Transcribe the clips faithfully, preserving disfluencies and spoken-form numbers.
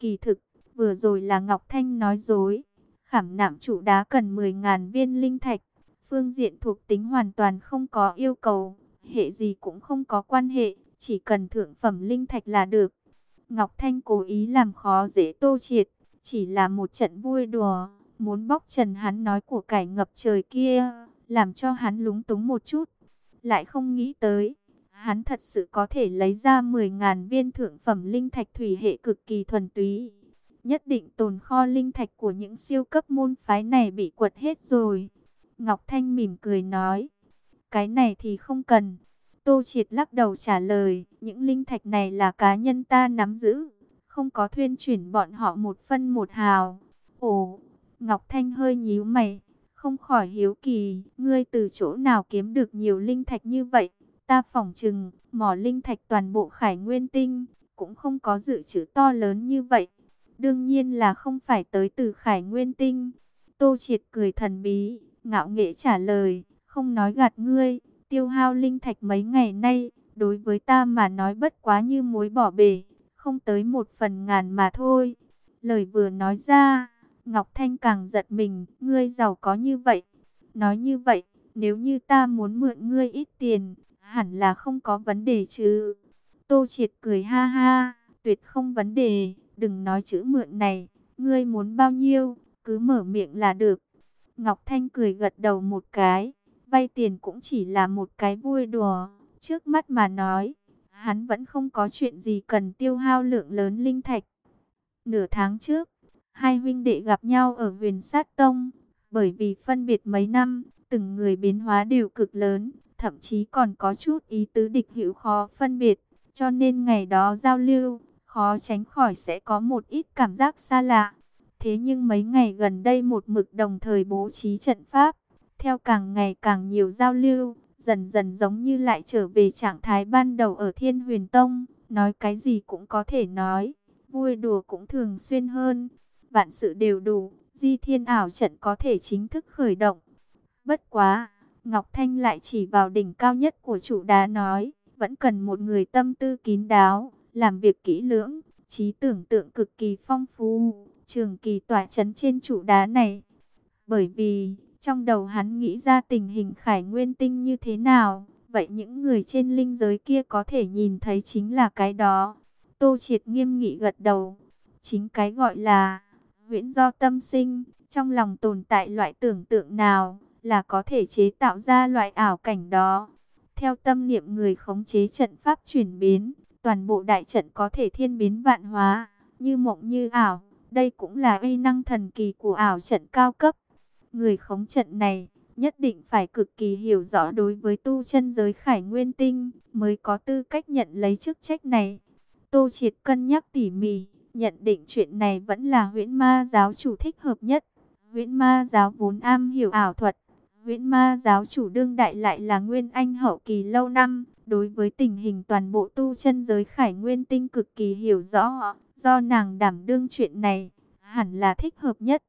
Kỳ thực, vừa rồi là Ngọc Thanh nói dối. Khảm nạm trụ đá cần mười ngàn viên linh thạch. Phương diện thuộc tính hoàn toàn không có yêu cầu. Hệ gì cũng không có quan hệ. Chỉ cần thượng phẩm linh thạch là được. Ngọc Thanh cố ý làm khó dễ Tô Triệt. Chỉ là một trận vui đùa. Muốn bóc trần hắn nói của cải ngập trời kia. Làm cho hắn lúng túng một chút. Lại không nghĩ tới. Hắn thật sự có thể lấy ra mười ngàn viên thượng phẩm linh thạch thủy hệ cực kỳ thuần túy. Nhất định tồn kho linh thạch của những siêu cấp môn phái này bị quật hết rồi. Ngọc Thanh mỉm cười nói. Cái này thì không cần. Tô Triệt lắc đầu trả lời. Những linh thạch này là cá nhân ta nắm giữ. Không có thuyên chuyển bọn họ một phân một hào. Ồ, Ngọc Thanh hơi nhíu mày. Không khỏi hiếu kỳ. Ngươi từ chỗ nào kiếm được nhiều linh thạch như vậy? Ta phỏng chừng, mỏ linh thạch toàn bộ Khải Nguyên Tinh. Cũng không có dự trữ to lớn như vậy. Đương nhiên là không phải tới từ Khải Nguyên Tinh. Tô Triệt cười thần bí, ngạo nghễ trả lời, không nói gạt ngươi, tiêu hao linh thạch mấy ngày nay, đối với ta mà nói bất quá như muối bỏ bể, không tới một phần ngàn mà thôi. Lời vừa nói ra, Ngọc Thanh càng giật mình, ngươi giàu có như vậy. Nói như vậy, nếu như ta muốn mượn ngươi ít tiền, hẳn là không có vấn đề chứ. Tô Triệt cười ha ha, tuyệt không vấn đề. Đừng nói chữ mượn này, ngươi muốn bao nhiêu, cứ mở miệng là được. Ngọc Thanh cười gật đầu một cái, vay tiền cũng chỉ là một cái vui đùa. Trước mắt mà nói, hắn vẫn không có chuyện gì cần tiêu hao lượng lớn linh thạch. Nửa tháng trước, hai huynh đệ gặp nhau ở Huyền Sát Tông, bởi vì phân biệt mấy năm, từng người biến hóa đều cực lớn, thậm chí còn có chút ý tứ địch hữu khó phân biệt, cho nên ngày đó giao lưu khó tránh khỏi sẽ có một ít cảm giác xa lạ. Thế nhưng mấy ngày gần đây một mực đồng thời bố trí trận pháp, theo càng ngày càng nhiều giao lưu, dần dần giống như lại trở về trạng thái ban đầu ở Thiên Huyền Tông, nói cái gì cũng có thể nói, vui đùa cũng thường xuyên hơn. Vạn sự đều đủ, Di Thiên ảo trận có thể chính thức khởi động. Bất quá, Ngọc Thanh lại chỉ vào đỉnh cao nhất của trụ đá nói, vẫn cần một người tâm tư kín đáo, làm việc kỹ lưỡng, trí tưởng tượng cực kỳ phong phú, trường kỳ tỏa chấn trên trụ đá này. Bởi vì, trong đầu hắn nghĩ ra tình hình Khải Nguyên Tinh như thế nào, vậy những người trên linh giới kia có thể nhìn thấy chính là cái đó. Tô Triệt nghiêm nghị gật đầu, chính cái gọi là huyễn do tâm sinh, trong lòng tồn tại loại tưởng tượng nào, là có thể chế tạo ra loại ảo cảnh đó. Theo tâm niệm người khống chế trận pháp chuyển biến, toàn bộ đại trận có thể thiên biến vạn hóa, như mộng như ảo. Đây cũng là uy năng thần kỳ của ảo trận cao cấp. Người khống trận này nhất định phải cực kỳ hiểu rõ đối với tu chân giới Khải Nguyên Tinh, mới có tư cách nhận lấy chức trách này. Tô Triệt cân nhắc tỉ mỉ, nhận định chuyện này vẫn là Huyễn Ma giáo chủ thích hợp nhất. Huyễn Ma giáo vốn am hiểu ảo thuật, Huyễn Ma giáo chủ đương đại lại là Nguyên Anh hậu kỳ lâu năm, đối với tình hình toàn bộ tu chân giới Khải Nguyên Tinh cực kỳ hiểu rõ, do nàng đảm đương chuyện này, hẳn là thích hợp nhất.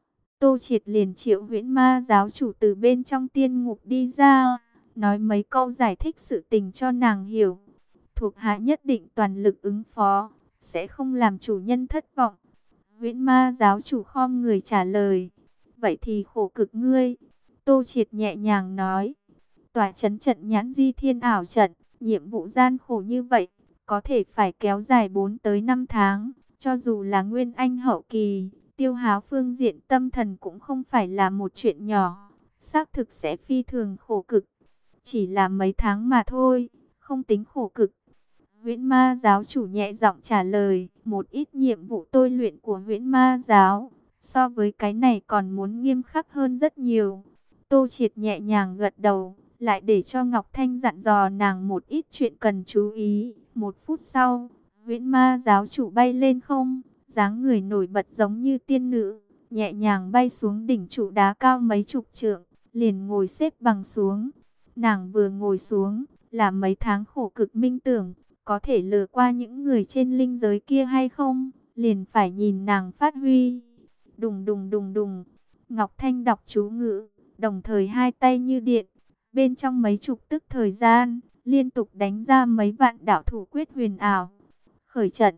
Tô Triệt liền triệu Huyễn Ma giáo chủ từ bên trong tiên ngục đi ra, nói mấy câu giải thích sự tình cho nàng hiểu. Thuộc hạ nhất định toàn lực ứng phó, sẽ không làm chủ nhân thất vọng. Huyễn Ma giáo chủ khom người trả lời, vậy thì khổ cực ngươi. Tô Triệt nhẹ nhàng nói, tòa chấn trận nhãn Di Thiên ảo trận, nhiệm vụ gian khổ như vậy, có thể phải kéo dài bốn tới năm tháng, cho dù là Nguyên Anh hậu kỳ, tiêu hao phương diện tâm thần cũng không phải là một chuyện nhỏ, xác thực sẽ phi thường khổ cực. Chỉ là mấy tháng mà thôi, không tính khổ cực. Huyễn Ma giáo chủ nhẹ giọng trả lời, một ít nhiệm vụ tôi luyện của Huyễn Ma giáo, so với cái này còn muốn nghiêm khắc hơn rất nhiều. Tô Triệt nhẹ nhàng gật đầu, lại để cho Ngọc Thanh dặn dò nàng một ít chuyện cần chú ý. Một phút sau, Huyễn Ma giáo chủ bay lên không, dáng người nổi bật giống như tiên nữ, nhẹ nhàng bay xuống đỉnh trụ đá cao mấy chục trượng, liền ngồi xếp bằng xuống. Nàng vừa ngồi xuống, là mấy tháng khổ cực minh tưởng, có thể lừa qua những người trên linh giới kia hay không, liền phải nhìn nàng phát huy. Đùng đùng đùng đùng, Ngọc Thanh đọc chú ngữ, đồng thời hai tay như điện, bên trong mấy chục tức thời gian, liên tục đánh ra mấy vạn đạo thủ quyết huyền ảo. Khởi trận,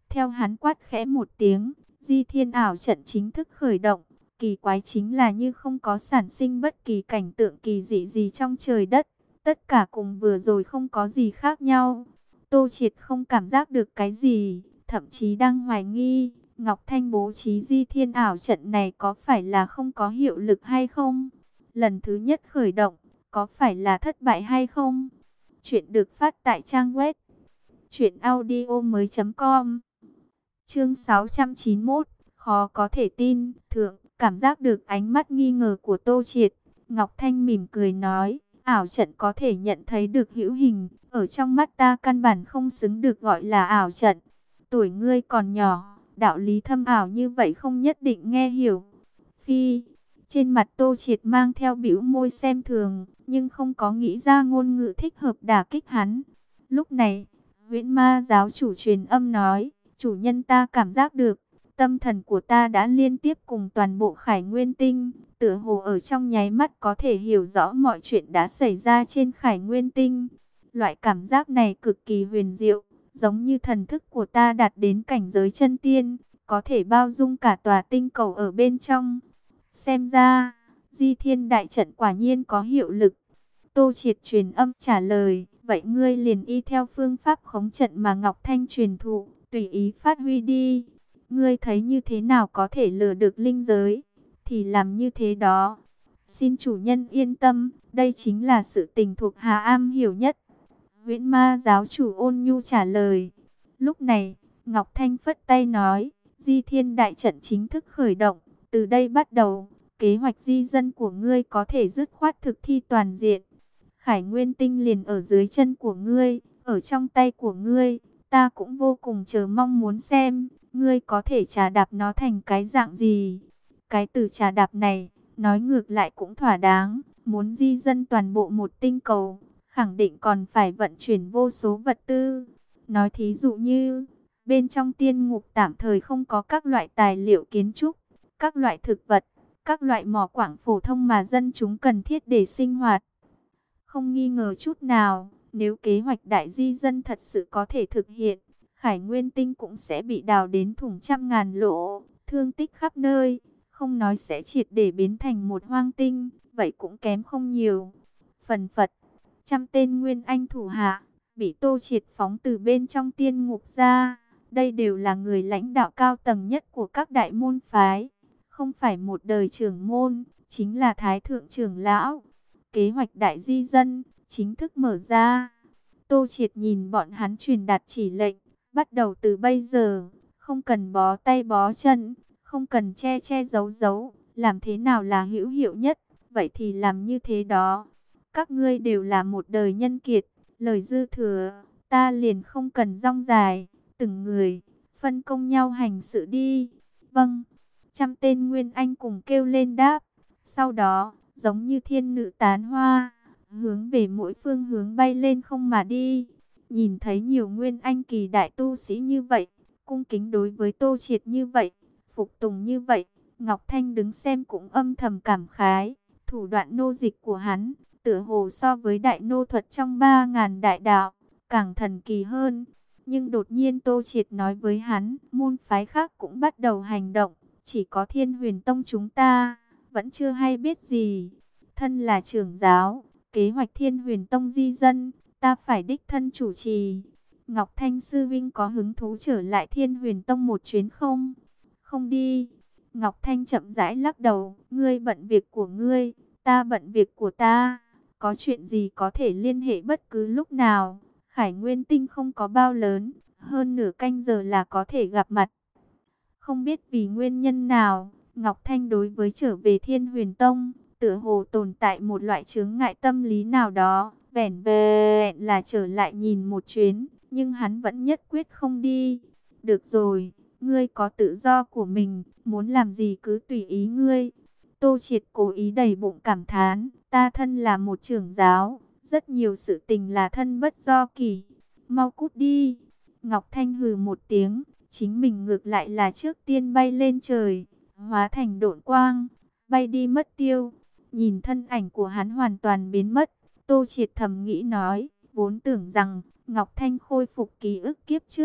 Theo hắn quát khẽ một tiếng, Di Thiên ảo trận chính thức khởi động. Kỳ quái chính là như không có sản sinh bất kỳ cảnh tượng kỳ dị gì trong trời đất. Tất cả cùng vừa rồi không có gì khác nhau. Tô Triệt không cảm giác được cái gì, thậm chí đang hoài nghi, Ngọc Thanh bố trí Di Thiên ảo trận này có phải là không có hiệu lực hay không? Lần thứ nhất khởi động, có phải là thất bại hay không? Chuyện được phát tại trang web truyện audio mới chấm com. Chương sáu trăm chín mươi mốt, khó có thể tin, thượng, cảm giác được ánh mắt nghi ngờ của Tô Triệt. Ngọc Thanh mỉm cười nói, ảo trận có thể nhận thấy được hữu hình, ở trong mắt ta căn bản không xứng được gọi là ảo trận. Tuổi ngươi còn nhỏ, đạo lý thâm ảo như vậy không nhất định nghe hiểu. Phi, trên mặt Tô Triệt mang theo bĩu môi xem thường, nhưng không có nghĩ ra ngôn ngữ thích hợp đả kích hắn. Lúc này, Huyễn Ma giáo chủ truyền âm nói, chủ nhân ta cảm giác được, tâm thần của ta đã liên tiếp cùng toàn bộ Khải Nguyên Tinh, tựa hồ ở trong nháy mắt có thể hiểu rõ mọi chuyện đã xảy ra trên Khải Nguyên Tinh. Loại cảm giác này cực kỳ huyền diệu, giống như thần thức của ta đạt đến cảnh giới chân tiên, có thể bao dung cả tòa tinh cầu ở bên trong. Xem ra, Di Thiên đại trận quả nhiên có hiệu lực. Tô Triệt truyền âm trả lời, vậy ngươi liền y theo phương pháp khống trận mà Ngọc Thanh truyền thụ, tùy ý phát huy đi. Ngươi thấy như thế nào có thể lừa được linh giới, thì làm như thế đó. Xin chủ nhân yên tâm, đây chính là sự tình thuộc hạ am hiểu nhất. Huyễn Ma giáo chủ ôn nhu trả lời. Lúc này, Ngọc Thanh phất tay nói, Di Thiên đại trận chính thức khởi động, từ đây bắt đầu, kế hoạch di dân của ngươi có thể dứt khoát thực thi toàn diện. Khải Nguyên Tinh liền ở dưới chân của ngươi, ở trong tay của ngươi, ta cũng vô cùng chờ mong muốn xem, ngươi có thể trà đạp nó thành cái dạng gì. Cái từ trà đạp này, nói ngược lại cũng thỏa đáng, muốn di dân toàn bộ một tinh cầu, khẳng định còn phải vận chuyển vô số vật tư. Nói thí dụ như, bên trong tiên ngục tạm thời không có các loại tài liệu kiến trúc, các loại thực vật, các loại mỏ quảng phổ thông mà dân chúng cần thiết để sinh hoạt. Không nghi ngờ chút nào, nếu kế hoạch đại di dân thật sự có thể thực hiện, Khải Nguyên Tinh cũng sẽ bị đào đến thủng trăm ngàn lỗ, thương tích khắp nơi, không nói sẽ triệt để biến thành một hoang tinh, vậy cũng kém không nhiều. Phần phật, trăm tên nguyên anh thủ hạ, bị Tô Triệt phóng từ bên trong tiên ngục ra, đây đều là người lãnh đạo cao tầng nhất của các đại môn phái, không phải một đời trưởng môn, chính là thái thượng trưởng lão. Kế hoạch đại di dân chính thức mở ra. Tô Triệt nhìn bọn hắn truyền đạt chỉ lệnh, bắt đầu từ bây giờ, không cần bó tay bó chân, không cần che che giấu giấu, làm thế nào là hữu hiệu nhất, vậy thì làm như thế đó. Các ngươi đều là một đời nhân kiệt, lời dư thừa, ta liền không cần rong dài, từng người, phân công nhau hành sự đi. Vâng, trăm tên nguyên anh cùng kêu lên đáp, sau đó, giống như thiên nữ tán hoa, hướng về mỗi phương hướng bay lên không mà đi. Nhìn thấy nhiều nguyên anh kỳ đại tu sĩ như vậy, cung kính đối với Tô Triệt như vậy, phục tùng như vậy, Ngọc Thanh đứng xem cũng âm thầm cảm khái. Thủ đoạn nô dịch của hắn, tựa hồ so với đại nô thuật trong ba ngàn đại đạo, càng thần kỳ hơn. Nhưng đột nhiên Tô Triệt nói với hắn, môn phái khác cũng bắt đầu hành động, chỉ có Thiên Huyền Tông chúng ta vẫn chưa hay biết gì. Thân là trưởng giáo, kế hoạch Thiên Huyền Tông di dân, ta phải đích thân chủ trì. Ngọc Thanh sư vinh có hứng thú trở lại Thiên Huyền Tông một chuyến không? Không đi. Ngọc Thanh chậm rãi lắc đầu, ngươi bận việc của ngươi, ta bận việc của ta. Có chuyện gì có thể liên hệ bất cứ lúc nào. Khải Nguyên Tinh không có bao lớn, hơn nửa canh giờ là có thể gặp mặt. Không biết vì nguyên nhân nào, Ngọc Thanh đối với trở về Thiên Huyền Tông, tựa hồ tồn tại một loại chướng ngại tâm lý nào đó, vẻn vẹn là trở lại nhìn một chuyến, nhưng hắn vẫn nhất quyết không đi. Được rồi, ngươi có tự do của mình, muốn làm gì cứ tùy ý ngươi. Tô Triệt cố ý đầy bụng cảm thán, ta thân là một trưởng giáo, rất nhiều sự tình là thân bất do kỷ. Mau cút đi. Ngọc Thanh hừ một tiếng, chính mình ngược lại là trước tiên bay lên trời, hóa thành độn quang, bay đi mất tiêu. Nhìn thân ảnh của hắn hoàn toàn biến mất, Tô Triệt thầm nghĩ nói, vốn tưởng rằng Ngọc Thanh khôi phục ký ức kiếp trước,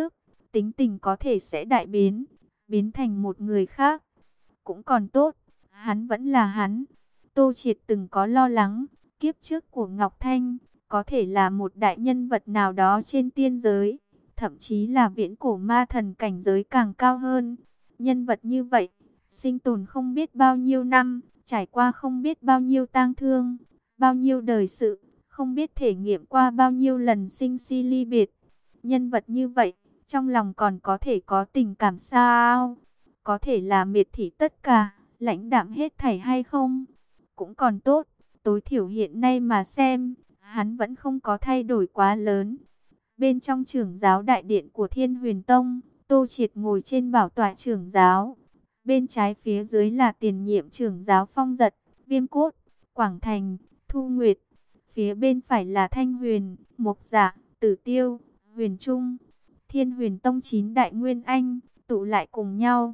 tính tình có thể sẽ đại biến, biến thành một người khác. Cũng còn tốt, hắn vẫn là hắn. Tô Triệt từng có lo lắng, kiếp trước của Ngọc Thanh, có thể là một đại nhân vật nào đó trên tiên giới, thậm chí là viễn cổ ma thần cảnh giới càng cao hơn. Nhân vật như vậy, sinh tồn không biết bao nhiêu năm, trải qua không biết bao nhiêu tang thương, bao nhiêu đời sự, không biết thể nghiệm qua bao nhiêu lần sinh si ly biệt. Nhân vật như vậy, trong lòng còn có thể có tình cảm sao? Có thể là miệt thị tất cả, lãnh đạm hết thảy hay không? Cũng còn tốt, tối thiểu hiện nay mà xem, hắn vẫn không có thay đổi quá lớn. Bên trong trưởng giáo đại điện của Thiên Huyền Tông, Tô Triệt ngồi trên bảo tọa trưởng giáo. Bên trái phía dưới là tiền nhiệm trưởng giáo Phong Dật, Viêm Cốt, Quảng Thành, Thu Nguyệt. Phía bên phải là Thanh Huyền, Mộc Dạ, Tử Tiêu, Huyền Trung. Thiên Huyền Tông chín đại nguyên anh, tụ lại cùng nhau.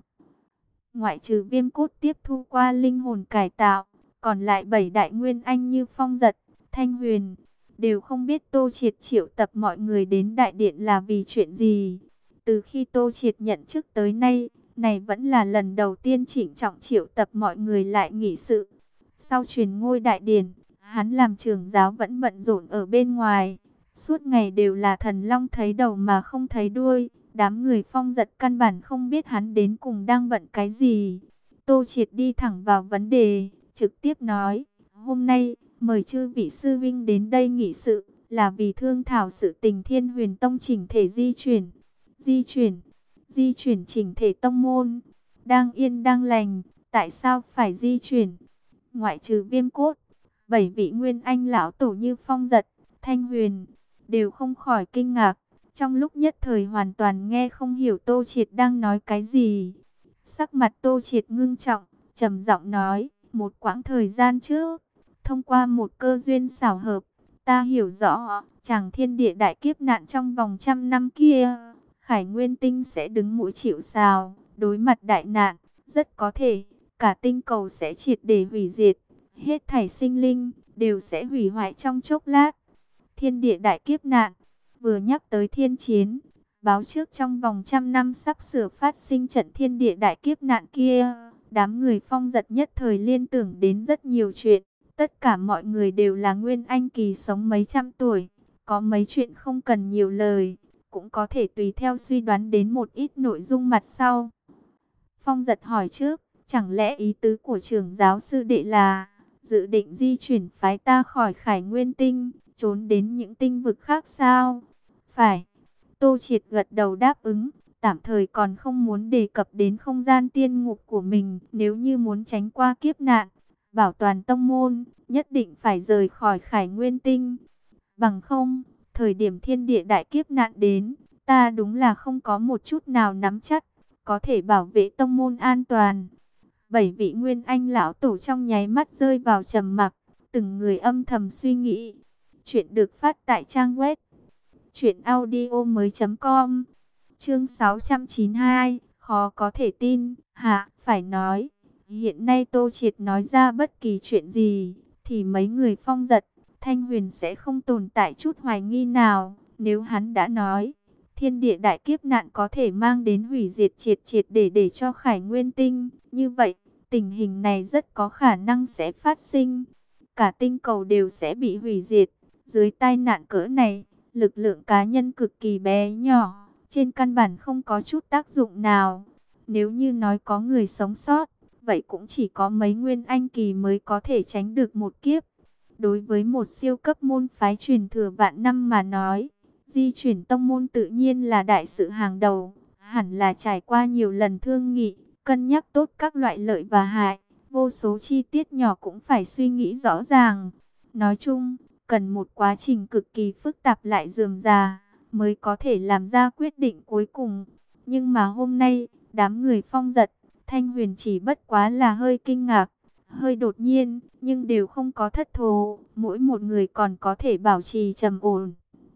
Ngoại trừ Viêm Cốt tiếp thu qua linh hồn cải tạo, còn lại bảy đại nguyên anh như Phong Dật, Thanh Huyền, đều không biết Tô Triệt triệu tập mọi người đến đại điện là vì chuyện gì. Từ khi Tô Triệt nhận chức tới nay, này vẫn là lần đầu tiên trịnh trọng triệu tập mọi người lại nghị sự. Sau truyền ngôi đại điển, hắn làm trưởng giáo vẫn bận rộn ở bên ngoài. Suốt ngày đều là thần long thấy đầu mà không thấy đuôi. Đám người Phong Dật căn bản không biết hắn đến cùng đang bận cái gì. Tô Triệt đi thẳng vào vấn đề, trực tiếp nói, hôm nay mời chư vị sư vinh đến đây nghị sự, là vì thương thảo sự tình Thiên Huyền Tông chỉnh thể di chuyển. Di chuyển, di chuyển chỉnh thể tông môn, đang yên đang lành, tại sao phải di chuyển? Ngoại trừ Viêm Cốt, bảy vị nguyên anh lão tổ như Phong Dật, Thanh Huyền, đều không khỏi kinh ngạc. Trong lúc nhất thời hoàn toàn nghe không hiểu Tô Triệt đang nói cái gì. Sắc mặt Tô Triệt ngưng trọng, trầm giọng nói, một quãng thời gian trước, thông qua một cơ duyên xảo hợp, ta hiểu rõ, chàng thiên địa đại kiếp nạn trong vòng trăm năm kia, Khải Nguyên Tinh sẽ đứng mũi chịu sào, đối mặt đại nạn, rất có thể, cả tinh cầu sẽ triệt để hủy diệt, hết thảy sinh linh, đều sẽ hủy hoại trong chốc lát. Thiên địa đại kiếp nạn, vừa nhắc tới thiên chiến, báo trước trong vòng trăm năm sắp sửa phát sinh trận thiên địa đại kiếp nạn kia, đám người Phong Dật nhất thời liên tưởng đến rất nhiều chuyện. Tất cả mọi người đều là nguyên anh kỳ sống mấy trăm tuổi, có mấy chuyện không cần nhiều lời, cũng có thể tùy theo suy đoán đến một ít nội dung mặt sau. Phong Dật hỏi trước, chẳng lẽ ý tứ của trưởng giáo sư đệ là dự định di chuyển phái ta khỏi Khải Nguyên Tinh, trốn đến những tinh vực khác sao? Phải. Tô Triệt gật đầu đáp ứng, tạm thời còn không muốn đề cập đến không gian tiên ngục của mình, nếu như muốn tránh qua kiếp nạn, bảo toàn tông môn, nhất định phải rời khỏi Khải Nguyên Tinh. Bằng không, thời điểm thiên địa đại kiếp nạn đến, ta đúng là không có một chút nào nắm chắc, có thể bảo vệ tông môn an toàn. Bảy vị nguyên anh lão tổ trong nháy mắt rơi vào trầm mặc, từng người âm thầm suy nghĩ. Chuyện được phát tại trang web truyện audio mới chấm com. Chương sáu trăm chín mươi hai, khó có thể tin, hả, phải nói, hiện nay Tô Triệt nói ra bất kỳ chuyện gì, thì mấy người Phong Dật, Thanh Huyền sẽ không tồn tại chút hoài nghi nào. Nếu hắn đã nói, thiên địa đại kiếp nạn có thể mang đến hủy diệt triệt triệt để để cho Khải Nguyên Tinh, như vậy, tình hình này rất có khả năng sẽ phát sinh. Cả tinh cầu đều sẽ bị hủy diệt. Dưới tai nạn cỡ này, lực lượng cá nhân cực kỳ bé nhỏ, trên căn bản không có chút tác dụng nào. Nếu như nói có người sống sót, vậy cũng chỉ có mấy nguyên anh kỳ mới có thể tránh được một kiếp. Đối với một siêu cấp môn phái truyền thừa vạn năm mà nói, di chuyển tông môn tự nhiên là đại sự hàng đầu, hẳn là trải qua nhiều lần thương nghị, cân nhắc tốt các loại lợi và hại, vô số chi tiết nhỏ cũng phải suy nghĩ rõ ràng. Nói chung, cần một quá trình cực kỳ phức tạp lại rườm rà, mới có thể làm ra quyết định cuối cùng. Nhưng mà hôm nay, đám người Phong Dật, Thanh Huyền chỉ bất quá là hơi kinh ngạc, hơi đột nhiên, nhưng đều không có thất thố, mỗi một người còn có thể bảo trì trầm ổn.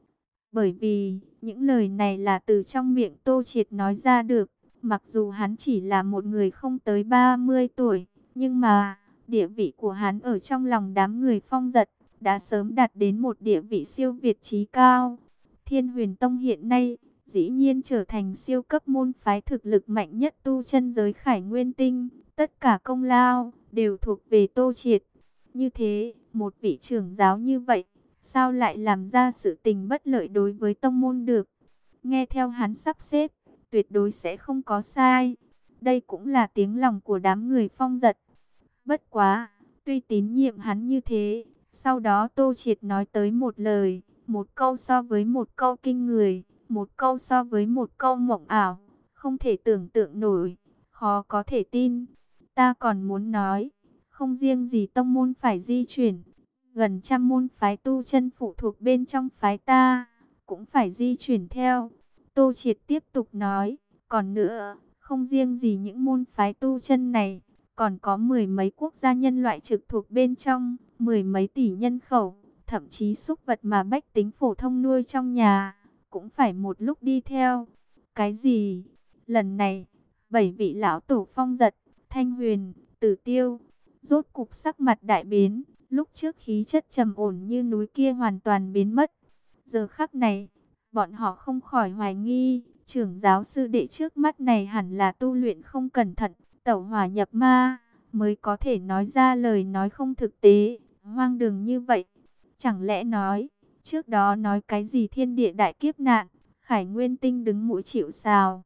Bởi vì, những lời này là từ trong miệng Tô Triệt nói ra được, mặc dù hắn chỉ là một người không tới ba mươi tuổi, nhưng mà, địa vị của hắn ở trong lòng đám người Phong Dật, đã sớm đạt đến một địa vị siêu việt trí cao. Thiên Huyền Tông hiện nay, dĩ nhiên trở thành siêu cấp môn phái thực lực mạnh nhất tu chân giới Khải Nguyên Tinh. Tất cả công lao đều thuộc về Tô Triệt. Như thế, một vị trưởng giáo như vậy, sao lại làm ra sự tình bất lợi đối với tông môn được? Nghe theo hắn sắp xếp, tuyệt đối sẽ không có sai. Đây cũng là tiếng lòng của đám người Phong Dật. Bất quá, tuy tín nhiệm hắn như thế, sau đó Tô Triệt nói tới một lời, một câu so với một câu kinh người, một câu so với một câu mộng ảo, không thể tưởng tượng nổi, khó có thể tin. Ta còn muốn nói, không riêng gì tông môn phải di chuyển, gần trăm môn phái tu chân phụ thuộc bên trong phái ta, cũng phải di chuyển theo. Tô Triệt tiếp tục nói, còn nữa, không riêng gì những môn phái tu chân này, còn có mười mấy quốc gia nhân loại trực thuộc bên trong, mười mấy tỷ nhân khẩu, thậm chí súc vật mà bách tính phổ thông nuôi trong nhà, cũng phải một lúc đi theo. Cái gì? Lần này, bảy vị lão tổ Phong Dật, Thanh Huyền, Tử Tiêu, rốt cục sắc mặt đại biến, lúc trước khí chất trầm ổn như núi kia hoàn toàn biến mất. Giờ khắc này, bọn họ không khỏi hoài nghi, trưởng giáo sư đệ trước mắt này hẳn là tu luyện không cẩn thận, tẩu hỏa nhập ma, mới có thể nói ra lời nói không thực tế, hoang đường như vậy. Chẳng lẽ nói, trước đó nói cái gì thiên địa đại kiếp nạn, Khải Nguyên Tinh đứng mũi chịu sào.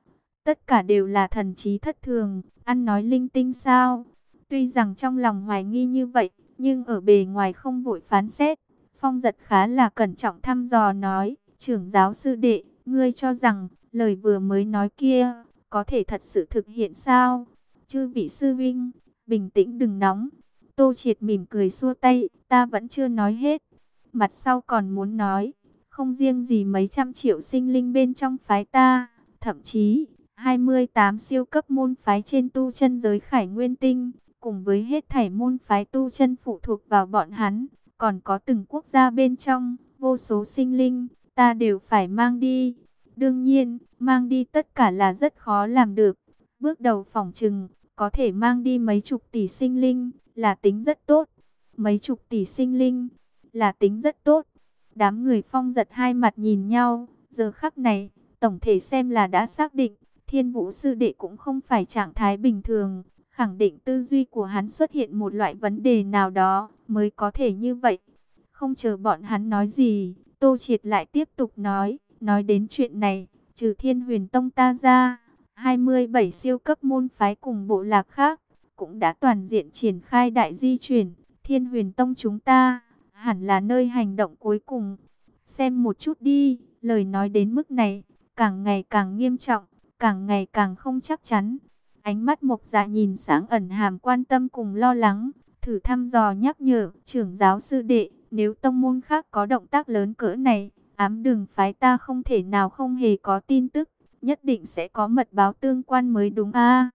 Tất cả đều là thần trí thất thường, ăn nói linh tinh sao? Tuy rằng trong lòng hoài nghi như vậy, nhưng ở bề ngoài không vội phán xét. Phong Dật khá là cẩn trọng thăm dò nói, trưởng giáo sư đệ, ngươi cho rằng, lời vừa mới nói kia, có thể thật sự thực hiện sao? Chư vị sư vinh, bình tĩnh đừng nóng. Tô Triệt mỉm cười xua tay, ta vẫn chưa nói hết. Mặt sau còn muốn nói, không riêng gì mấy trăm triệu sinh linh bên trong phái ta, thậm chí hai mươi tám siêu cấp môn phái trên tu chân giới Khải Nguyên Tinh, cùng với hết thảy môn phái tu chân phụ thuộc vào bọn hắn, còn có từng quốc gia bên trong, vô số sinh linh, ta đều phải mang đi. Đương nhiên, mang đi tất cả là rất khó làm được. Bước đầu phỏng chừng, có thể mang đi mấy chục tỷ sinh linh, là tính rất tốt. Mấy chục tỷ sinh linh, là tính rất tốt. Đám người Phong Dật hai mặt nhìn nhau, giờ khắc này, tổng thể xem là đã xác định, Thiên Vũ sư đệ cũng không phải trạng thái bình thường, khẳng định tư duy của hắn xuất hiện một loại vấn đề nào đó, mới có thể như vậy. Không chờ bọn hắn nói gì, Tô Triệt lại tiếp tục nói, nói đến chuyện này, trừ Thiên Huyền Tông ta ra, hai mươi bảy siêu cấp môn phái cùng bộ lạc khác, cũng đã toàn diện triển khai đại di chuyển. Thiên Huyền Tông chúng ta, hẳn là nơi hành động cuối cùng. Xem một chút đi, lời nói đến mức này, càng ngày càng nghiêm trọng, càng ngày càng không chắc chắn. Ánh mắt Mộc Dạ nhìn sáng ẩn hàm quan tâm cùng lo lắng, thử thăm dò nhắc nhở, trưởng giáo sư đệ, nếu tông môn khác có động tác lớn cỡ này, ám đường phái ta không thể nào không hề có tin tức, nhất định sẽ có mật báo tương quan mới đúng a.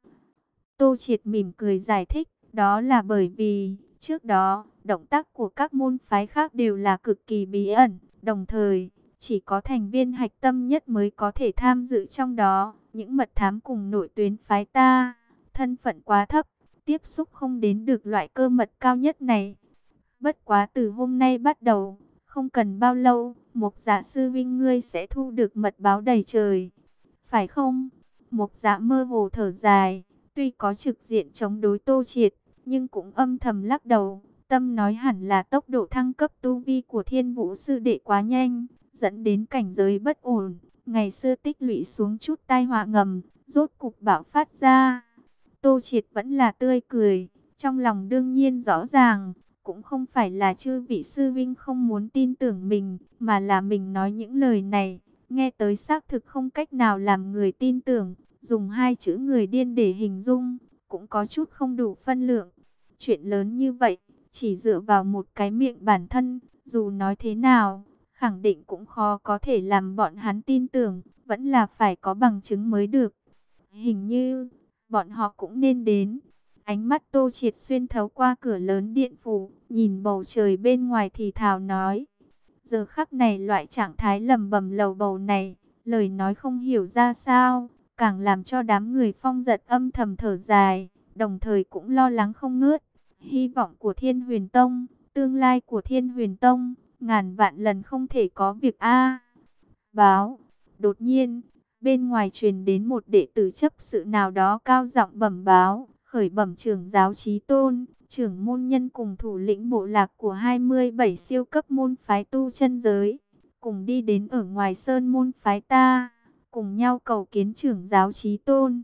Tô Triệt mỉm cười giải thích, đó là bởi vì, trước đó, động tác của các môn phái khác đều là cực kỳ bí ẩn, đồng thời, chỉ có thành viên hạch tâm nhất mới có thể tham dự trong đó. Những mật thám cùng nội tuyến phái ta, thân phận quá thấp, tiếp xúc không đến được loại cơ mật cao nhất này. Bất quá từ hôm nay bắt đầu, không cần bao lâu, Mộc Dạ sư vinh ngươi sẽ thu được mật báo đầy trời. Phải không? Mộc Dạ mơ hồ thở dài, tuy có trực diện chống đối Tô Triệt, nhưng cũng âm thầm lắc đầu. Tâm nói hẳn là tốc độ thăng cấp tu vi của Thiên Vũ sư đệ quá nhanh, dẫn đến cảnh giới bất ổn. Ngày xưa tích lũy xuống chút tai họa ngầm, rốt cục bạo phát ra. Tô Triệt vẫn là tươi cười, trong lòng đương nhiên rõ ràng, cũng không phải là chư vị sư vinh không muốn tin tưởng mình, mà là mình nói những lời này, nghe tới xác thực không cách nào làm người tin tưởng, dùng hai chữ người điên để hình dung, cũng có chút không đủ phân lượng. Chuyện lớn như vậy, chỉ dựa vào một cái miệng bản thân, dù nói thế nào, khẳng định cũng khó có thể làm bọn hắn tin tưởng, vẫn là phải có bằng chứng mới được. Hình như, bọn họ cũng nên đến. Ánh mắt Tô Triệt xuyên thấu qua cửa lớn điện phủ, nhìn bầu trời bên ngoài thì thào nói. Giờ khắc này loại trạng thái lầm bầm lầu bầu này, lời nói không hiểu ra sao, càng làm cho đám người Phong Dật âm thầm thở dài, đồng thời cũng lo lắng không ngớt. Hy vọng của Thiên Huyền Tông, tương lai của Thiên Huyền Tông, ngàn vạn lần không thể có việc a. Báo, Đột nhiên, bên ngoài truyền đến một đệ tử chấp sự nào đó cao giọng bẩm báo, khởi bẩm trưởng giáo Chí Tôn, trưởng môn nhân cùng thủ lĩnh bộ lạc của hai mươi bảy siêu cấp môn phái tu chân giới, cùng đi đến ở ngoài sơn môn phái ta, cùng nhau cầu kiến trưởng giáo Chí Tôn.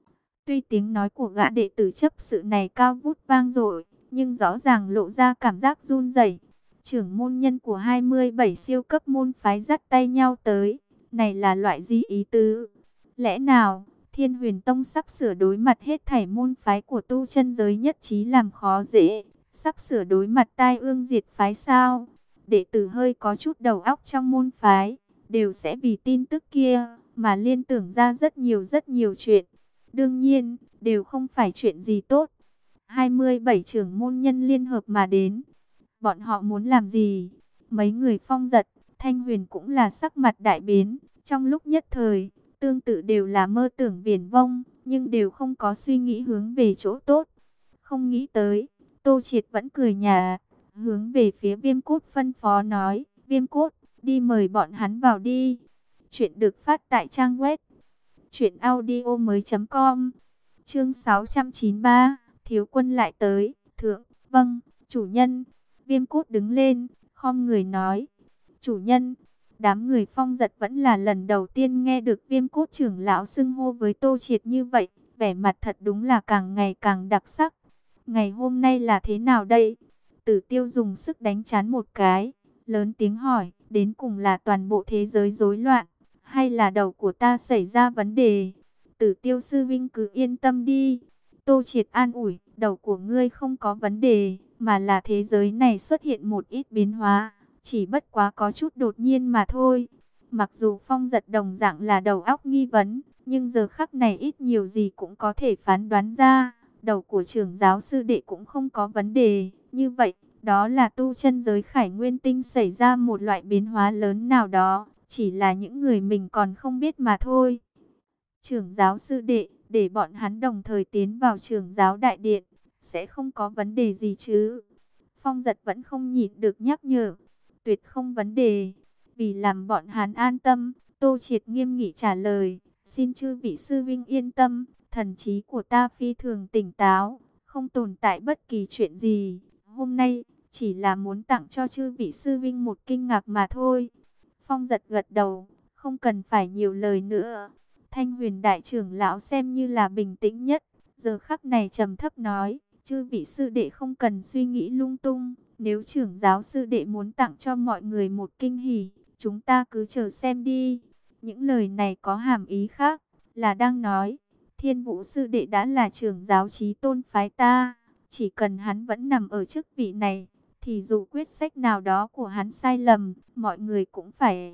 Tuy tiếng nói của gã đệ tử chấp sự này cao vút vang dội, nhưng rõ ràng lộ ra cảm giác run rẩy. Trưởng môn nhân của hai mươi bảy siêu cấp môn phái dắt tay nhau tới, này là loại gì ý tứ? Lẽ nào Thiên Huyền Tông sắp sửa đối mặt hết thảy môn phái của tu chân giới nhất trí làm khó dễ, sắp sửa đối mặt tai ương diệt phái sao? Đệ tử hơi có chút đầu óc trong môn phái, đều sẽ vì tin tức kia mà liên tưởng ra rất nhiều rất nhiều chuyện. Đương nhiên, đều không phải chuyện gì tốt. hai mươi bảy trưởng môn nhân liên hợp mà đến. Bọn họ muốn làm gì? Mấy người Phong Giật, Thanh Huyền cũng là sắc mặt đại biến. Trong lúc nhất thời, tương tự đều là mơ tưởng viển vông, nhưng đều không có suy nghĩ hướng về chỗ tốt. Không nghĩ tới, Tô Triệt vẫn cười nhạt, hướng về phía Viêm Cốt phân phó nói, Viêm Cốt, đi mời bọn hắn vào đi. Chuyện được phát tại trang web truyện audio mới chấm com. Chương sáu trăm chín mươi ba, thiếu quân lại tới. Thượng, vâng, chủ nhân. Viêm Cốt đứng lên, khom người nói, chủ nhân. Đám người Phong Giật vẫn là lần đầu tiên nghe được Viêm Cốt trưởng lão xưng hô với Tô Triệt như vậy, vẻ mặt thật đúng là càng ngày càng đặc sắc. Ngày hôm nay là thế nào đây? Tử Tiêu dùng sức đánh trán một cái, lớn tiếng hỏi, đến cùng là toàn bộ thế giới rối loạn, hay là đầu của ta xảy ra vấn đề? Tử Tiêu sư vinh cứ yên tâm đi. Tô Triệt an ủi, đầu của ngươi không có vấn đề, mà là thế giới này xuất hiện một ít biến hóa, chỉ bất quá có chút đột nhiên mà thôi. Mặc dù Phong Giật đồng dạng là đầu óc nghi vấn, nhưng giờ khắc này ít nhiều gì cũng có thể phán đoán ra, đầu của trưởng giáo sư đệ cũng không có vấn đề. Như vậy, đó là tu chân giới Khải Nguyên Tinh xảy ra một loại biến hóa lớn nào đó, chỉ là những người mình còn không biết mà thôi. Trưởng giáo sư đệ, để bọn hắn đồng thời tiến vào trưởng giáo đại điện, sẽ không có vấn đề gì chứ? Phong Giật vẫn không nhịn được nhắc nhở. Tuyệt không vấn đề. Vì làm bọn hắn an tâm, Tô Triệt nghiêm nghị trả lời, xin chư vị sư vinh yên tâm, thần trí của ta phi thường tỉnh táo, không tồn tại bất kỳ chuyện gì. Hôm nay, chỉ là muốn tặng cho chư vị sư vinh một kinh ngạc mà thôi. Phong Giật gật đầu, không cần phải nhiều lời nữa. Thanh Huyền đại trưởng lão xem như là bình tĩnh nhất, giờ khắc này trầm thấp nói, chư vị sư đệ không cần suy nghĩ lung tung, nếu trưởng giáo sư đệ muốn tặng cho mọi người một kinh hỉ, chúng ta cứ chờ xem đi. Những lời này có hàm ý khác, là đang nói, Thiên Vũ sư đệ đã là trưởng giáo chí tôn phái ta, chỉ cần hắn vẫn nằm ở chức vị này, thì dù quyết sách nào đó của hắn sai lầm, mọi người cũng phải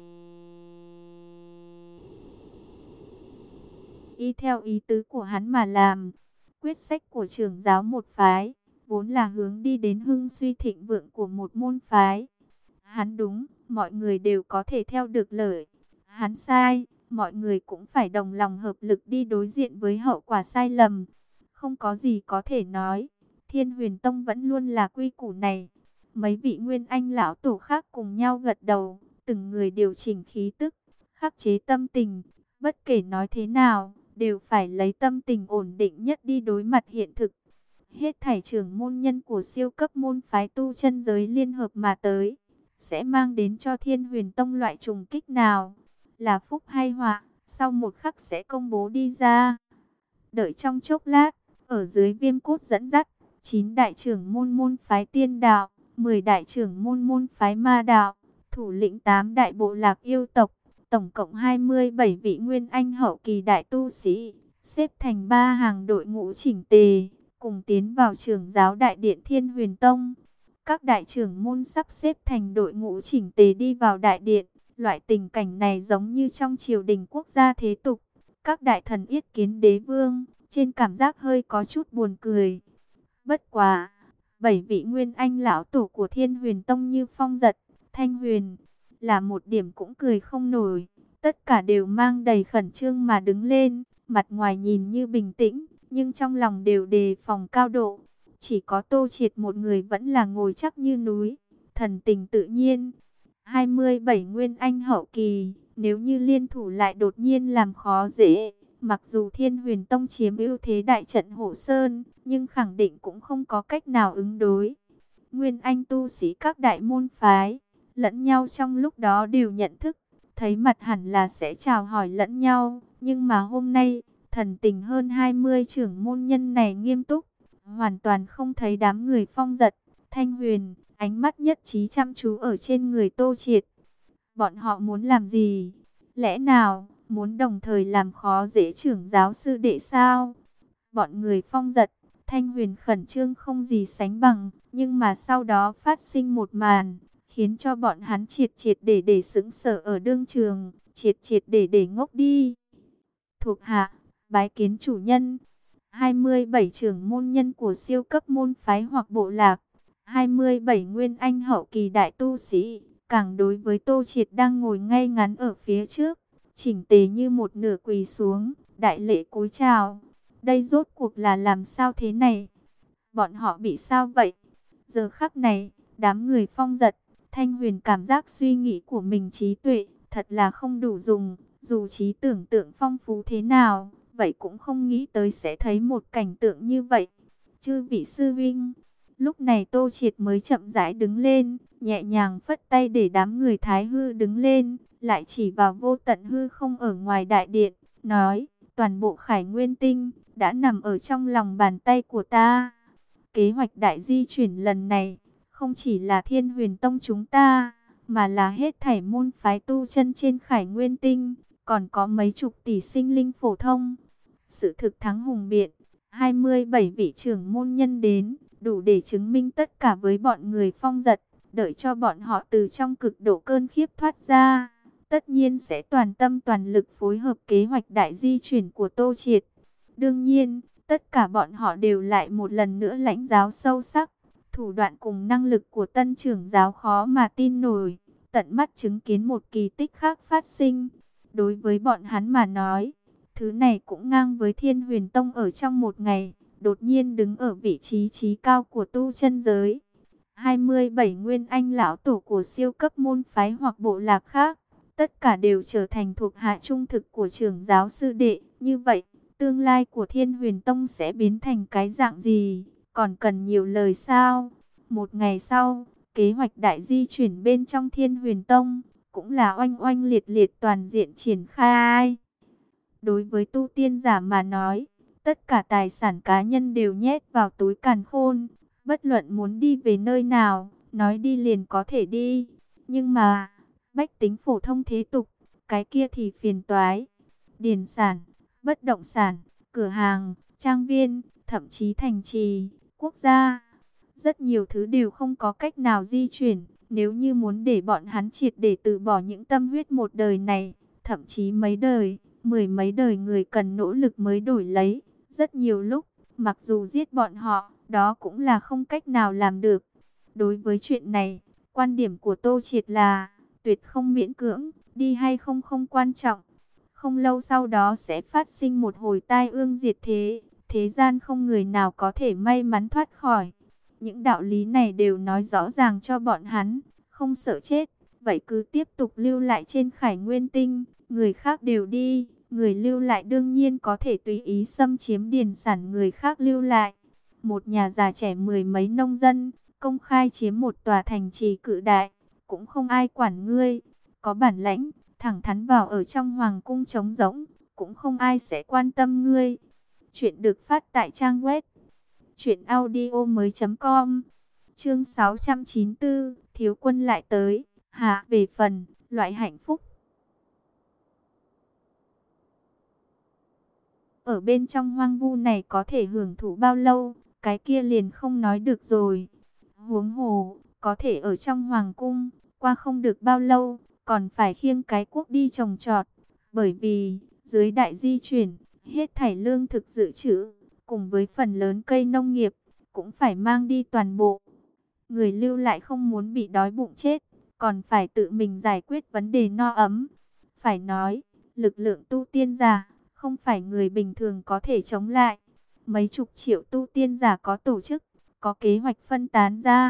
y theo ý tứ của hắn mà làm. Quyết sách của trưởng giáo một phái, vốn là hướng đi đến hưng suy thịnh vượng của một môn phái. Hắn đúng, mọi người đều có thể theo được lợi. Hắn sai, mọi người cũng phải đồng lòng hợp lực đi đối diện với hậu quả sai lầm. Không có gì có thể nói, Thiên Huyền Tông vẫn luôn là quy củ này. Mấy vị Nguyên Anh lão tổ khác cùng nhau gật đầu, từng người điều chỉnh khí tức, khắc chế tâm tình. Bất kể nói thế nào, đều phải lấy tâm tình ổn định nhất đi đối mặt hiện thực. Hết thảy trưởng môn nhân của siêu cấp môn phái tu chân giới liên hợp mà tới, sẽ mang đến cho Thiên Huyền Tông loại trùng kích nào, là phúc hay họa, sau một khắc sẽ công bố đi ra. Đợi trong chốc lát, ở dưới Viêm Cốt dẫn dắt, chín đại trưởng môn môn phái tiên đạo, mười đại trưởng môn môn phái ma đạo, thủ lĩnh tám đại bộ lạc yêu tộc, tổng cộng hai mươi bảy vị Nguyên Anh hậu kỳ đại tu sĩ, xếp thành ba hàng đội ngũ chỉnh tề, cùng tiến vào trưởng giáo đại điện Thiên Huyền Tông. Các đại trưởng môn sắp xếp thành đội ngũ chỉnh tề đi vào đại điện. Loại tình cảnh này giống như trong triều đình quốc gia thế tục. Các đại thần yết kiến đế vương, trên cảm giác hơi có chút buồn cười. Bất quá, bảy vị Nguyên Anh lão tổ của Thiên Huyền Tông như Phong Giật, Thanh Huyền, là một điểm cũng cười không nổi. Tất cả đều mang đầy khẩn trương mà đứng lên, mặt ngoài nhìn như bình tĩnh, nhưng trong lòng đều đề phòng cao độ. Chỉ có Tô Triệt một người vẫn là ngồi chắc như núi, thần tình tự nhiên. hai mươi bảy Nguyên Anh hậu kỳ, Nếu như liên thủ lại đột nhiên làm khó dễ, mặc dù Thiên Huyền Tông chiếm ưu thế đại trận Hộ Sơn, nhưng khẳng định cũng không có cách nào ứng đối. Nguyên Anh tu sĩ các đại môn phái, lẫn nhau trong lúc đó đều nhận thức, thấy mặt hẳn là sẽ chào hỏi lẫn nhau. Nhưng mà hôm nay, thần tình hơn hai mươi trưởng môn nhân này nghiêm túc, hoàn toàn không thấy đám người Phong Giật, Thanh Huyền, ánh mắt nhất trí chăm chú ở trên người Tô Triệt. Bọn họ muốn làm gì? Lẽ nào muốn đồng thời làm khó dễ trưởng giáo sư đệ sao? Bọn người Phong Giật, Thanh Huyền khẩn trương không gì sánh bằng, nhưng mà sau đó phát sinh một màn, khiến cho bọn hắn triệt triệt để để sững sờ ở đương trường, triệt triệt để để ngốc đi. Thuộc hạ, bái kiến chủ nhân. hai mươi bảy trưởng môn nhân của siêu cấp môn phái hoặc bộ lạc, hai mươi bảy nguyên anh hậu kỳ đại tu sĩ, càng đối với Tô Triệt đang ngồi ngay ngắn ở phía trước, chỉnh tề như một nửa quỳ xuống, đại lễ cúi chào. Đây rốt cuộc là làm sao thế này? Bọn họ bị sao vậy? Giờ khắc này, đám người Phong Giật, Thanh Huyền cảm giác suy nghĩ của mình trí tuệ thật là không đủ dùng, dù trí tưởng tượng phong phú thế nào, vậy cũng không nghĩ tới sẽ thấy một cảnh tượng như vậy. Chư vị sư vinh, lúc này Tô Triệt mới chậm rãi đứng lên, nhẹ nhàng phất tay để đám người Thái Hư đứng lên, lại chỉ vào vô tận hư không ở ngoài đại điện, nói, toàn bộ Khải Nguyên Tinh đã nằm ở trong lòng bàn tay của ta. Kế hoạch đại di chuyển lần này, không chỉ là Thiên Huyền Tông chúng ta, mà là hết thảy môn phái tu chân trên Khải Nguyên Tinh, còn có mấy chục tỷ sinh linh phổ thông. Sự thực thắng hùng biện, hai mươi bảy vị trưởng môn nhân đến, đủ để chứng minh tất cả với bọn người Phong Giật, đợi cho bọn họ từ trong cực độ cơn khiếp thoát ra. Tất nhiên sẽ toàn tâm toàn lực phối hợp kế hoạch đại di chuyển của Tô Triệt. Đương nhiên, tất cả bọn họ đều lại một lần nữa lãnh giáo sâu sắc. Thủ đoạn cùng năng lực của tân trưởng giáo khó mà tin nổi. Tận mắt chứng kiến một kỳ tích khác phát sinh. Đối với bọn hắn mà nói, thứ này cũng ngang với Thiên Huyền Tông ở trong một ngày. Đột nhiên đứng ở vị trí trí cao của tu chân giới. hai mươi bảy nguyên anh lão tổ của siêu cấp môn phái hoặc bộ lạc khác, tất cả đều trở thành thuộc hạ trung thực của trưởng giáo sư đệ. Như vậy, tương lai của Thiên Huyền Tông sẽ biến thành cái dạng gì? Còn cần nhiều lời sao? Một ngày sau, kế hoạch đại di chuyển bên trong Thiên Huyền Tông cũng là oanh oanh liệt liệt toàn diện triển khai. Đối với tu tiên giả mà nói, tất cả tài sản cá nhân đều nhét vào túi càn khôn. Bất luận muốn đi về nơi nào, nói đi liền có thể đi. Nhưng mà, bách tính phổ thông thế tục, cái kia thì phiền toái. Điền sản, bất động sản, cửa hàng, trang viên, thậm chí thành trì, quốc gia. Rất nhiều thứ đều không có cách nào di chuyển. Nếu như muốn để bọn hắn triệt để từ bỏ những tâm huyết một đời này, thậm chí mấy đời, mười mấy đời người cần nỗ lực mới đổi lấy. Rất nhiều lúc, mặc dù giết bọn họ, đó cũng là không cách nào làm được. Đối với chuyện này, quan điểm của Tô Triệt là tuyệt không miễn cưỡng, đi hay không không quan trọng. Không lâu sau đó sẽ phát sinh một hồi tai ương diệt thế, thế gian không người nào có thể may mắn thoát khỏi. Những đạo lý này đều nói rõ ràng cho bọn hắn, không sợ chết, vậy cứ tiếp tục lưu lại trên Khải Nguyên Tinh, người khác đều đi, người lưu lại đương nhiên có thể tùy ý xâm chiếm điền sản người khác lưu lại. Một nhà già trẻ mười mấy nông dân, công khai chiếm một tòa thành trì cự đại, cũng không ai quản ngươi, có bản lãnh, thẳng thắn vào ở trong hoàng cung trống rỗng, cũng không ai sẽ quan tâm ngươi. Chuyện được phát tại trang web truyện audio mới chấm com. Chương sáu trăm chín mươi tư, thiếu quân lại tới. Hạ về phần loại hạnh phúc ở bên trong hoang vu này có thể hưởng thụ bao lâu, cái kia liền không nói được rồi. Huống hồ, có thể ở trong hoàng cung, qua không được bao lâu, còn phải khiêng cái cuốc đi trồng trọt. Bởi vì, dưới đại di chuyển, hết thảy lương thực dự trữ, cùng với phần lớn cây nông nghiệp, cũng phải mang đi toàn bộ. Người lưu lại không muốn bị đói bụng chết, còn phải tự mình giải quyết vấn đề no ấm. Phải nói, lực lượng tu tiên giả, không phải người bình thường có thể chống lại. Mấy chục triệu tu tiên giả có tổ chức, có kế hoạch phân tán ra,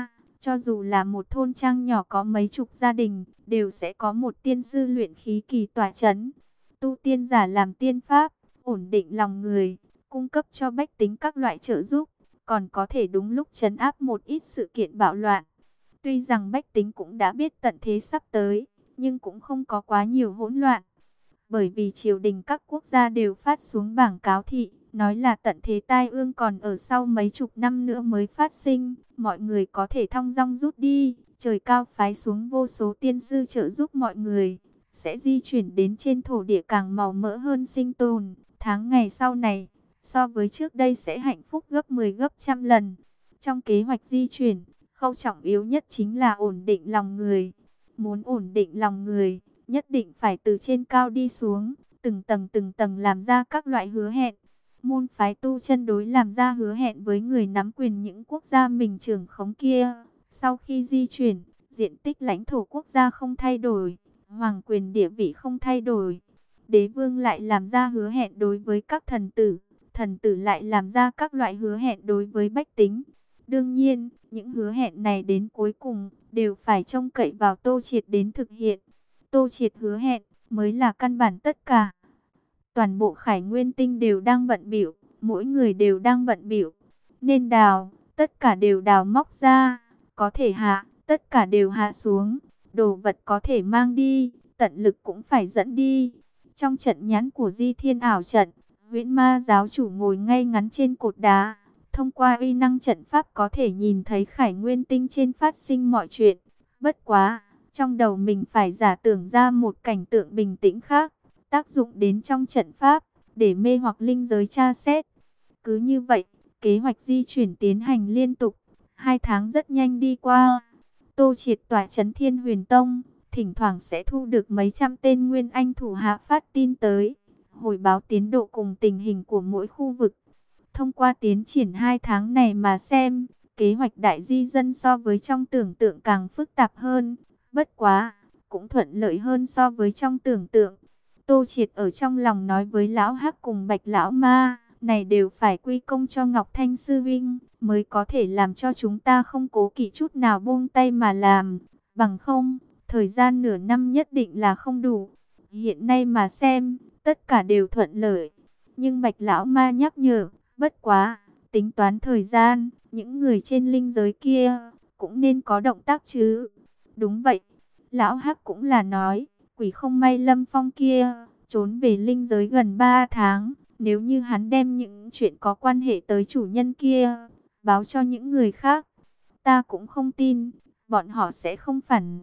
Cho dù là một thôn trang nhỏ có mấy chục gia đình, đều sẽ có một tiên sư luyện khí kỳ tỏa chấn. Tu tiên giả làm tiên pháp, ổn định lòng người, cung cấp cho bách tính các loại trợ giúp, còn có thể đúng lúc trấn áp một ít sự kiện bạo loạn. Tuy rằng bách tính cũng đã biết tận thế sắp tới, nhưng cũng không có quá nhiều hỗn loạn. Bởi vì triều đình các quốc gia đều phát xuống bảng cáo thị, nói là tận thế tai ương còn ở sau mấy chục năm nữa mới phát sinh, mọi người có thể thong dong rút đi. Trời cao phái xuống vô số tiên sư trợ giúp mọi người, sẽ di chuyển đến trên thổ địa càng màu mỡ hơn sinh tồn. Tháng ngày sau này, so với trước đây sẽ hạnh phúc gấp mười gấp trăm lần. Trong kế hoạch di chuyển, khâu trọng yếu nhất chính là ổn định lòng người. Muốn ổn định lòng người, nhất định phải từ trên cao đi xuống, từng tầng từng tầng làm ra các loại hứa hẹn. Môn phái tu chân đối làm ra hứa hẹn với người nắm quyền những quốc gia mình trưởng khống kia. Sau khi di chuyển, diện tích lãnh thổ quốc gia không thay đổi, hoàng quyền địa vị không thay đổi. Đế vương lại làm ra hứa hẹn đối với các thần tử, thần tử lại làm ra các loại hứa hẹn đối với bách tính. Đương nhiên, những hứa hẹn này đến cuối cùng đều phải trông cậy vào Tô Triệt đến thực hiện. Tô Triệt hứa hẹn mới là căn bản tất cả. Toàn bộ Khải Nguyên Tinh đều đang bận bịu, mỗi người đều đang bận bịu. Nên đào, tất cả đều đào móc ra, có thể hạ, tất cả đều hạ xuống. Đồ vật có thể mang đi, tận lực cũng phải dẫn đi. Trong trận nhãn của Di Thiên ảo trận, Huyễn Ma giáo chủ ngồi ngay ngắn trên cột đá. Thông qua uy năng trận pháp có thể nhìn thấy Khải Nguyên Tinh trên phát sinh mọi chuyện. Bất quá, trong đầu mình phải giả tưởng ra một cảnh tượng bình tĩnh khác, tác dụng đến trong trận pháp, để mê hoặc linh giới tra xét. Cứ như vậy, kế hoạch di chuyển tiến hành liên tục, hai tháng rất nhanh đi qua. Tô Triệt tỏa trấn Thiên Huyền Tông, thỉnh thoảng sẽ thu được mấy trăm tên nguyên anh thủ hạ phát tin tới, hồi báo tiến độ cùng tình hình của mỗi khu vực. Thông qua tiến triển hai tháng này mà xem, kế hoạch đại di dân so với trong tưởng tượng càng phức tạp hơn. Bất quá, cũng thuận lợi hơn so với trong tưởng tượng. Tô Triệt ở trong lòng nói với Lão Hắc cùng Bạch Lão Ma, này đều phải quy công cho Ngọc Thanh Sư Vinh, mới có thể làm cho chúng ta không cố kỵ chút nào buông tay mà làm. Bằng không, thời gian nửa năm nhất định là không đủ. Hiện nay mà xem, tất cả đều thuận lợi. Nhưng Bạch Lão Ma nhắc nhở, bất quá, tính toán thời gian, những người trên linh giới kia cũng nên có động tác chứ. Đúng vậy, Lão Hắc cũng là nói, quỷ không may Lâm Phong kia trốn về linh giới gần ba tháng. Nếu như hắn đem những chuyện có quan hệ tới chủ nhân kia báo cho những người khác, ta cũng không tin bọn họ sẽ không phản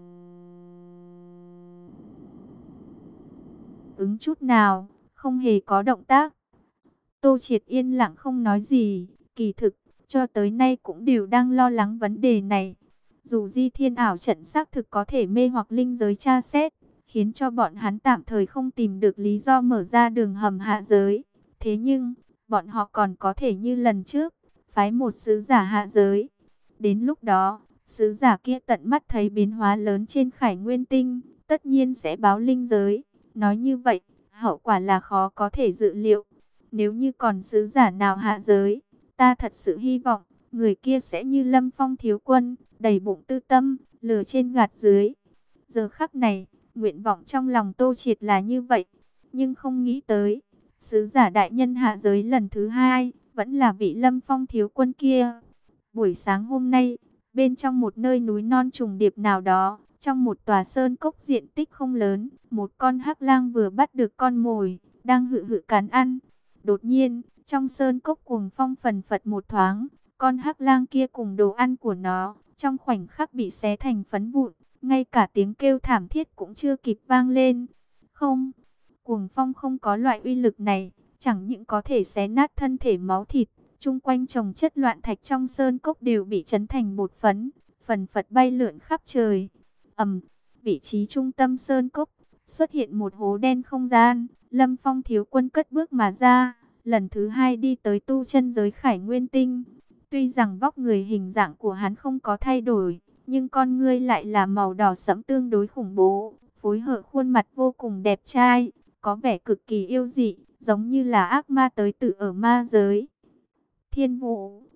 ứng chút nào, không hề có động tác. Tô Triệt yên lặng không nói gì, kỳ thực, cho tới nay cũng đều đang lo lắng vấn đề này. Dù Di Thiên ảo trận xác thực có thể mê hoặc linh giới tra xét, khiến cho bọn hắn tạm thời không tìm được lý do mở ra đường hầm hạ giới. Thế nhưng, bọn họ còn có thể như lần trước, phái một sứ giả hạ giới. Đến lúc đó, sứ giả kia tận mắt thấy biến hóa lớn trên Khải Nguyên Tinh, tất nhiên sẽ báo linh giới. Nói như vậy, hậu quả là khó có thể dự liệu. Nếu như còn sứ giả nào hạ giới, ta thật sự hy vọng, người kia sẽ như Lâm Phong thiếu quân, đầy bụng tư tâm, lừa trên gạt dưới. Giờ khắc này, nguyện vọng trong lòng Tô Triệt là như vậy, nhưng không nghĩ tới, sứ giả đại nhân hạ giới lần thứ hai, vẫn là vị Lâm Phong thiếu quân kia. Buổi sáng hôm nay, bên trong một nơi núi non trùng điệp nào đó, trong một tòa sơn cốc diện tích không lớn, một con hắc lang vừa bắt được con mồi, đang hự hự cắn ăn. Đột nhiên, trong sơn cốc cuồng phong phần phật một thoáng, con hắc lang kia cùng đồ ăn của nó, trong khoảnh khắc bị xé thành phấn vụn, ngay cả tiếng kêu thảm thiết cũng chưa kịp vang lên. Không, cuồng phong không có loại uy lực này, chẳng những có thể xé nát thân thể máu thịt, chung quanh chồng chất loạn thạch trong sơn cốc đều bị chấn thành bột phấn, phần phật bay lượn khắp trời. Ầm, vị trí trung tâm sơn cốc xuất hiện một hố đen không gian, Lâm Phong thiếu quân cất bước mà ra, lần thứ hai đi tới tu chân giới Khải Nguyên Tinh. Tuy rằng vóc người hình dạng của hắn không có thay đổi, nhưng con ngươi lại là màu đỏ sẫm tương đối khủng bố, phối hợp khuôn mặt vô cùng đẹp trai, có vẻ cực kỳ yêu dị, giống như là ác ma tới từ ở ma giới. Thiên Vũ,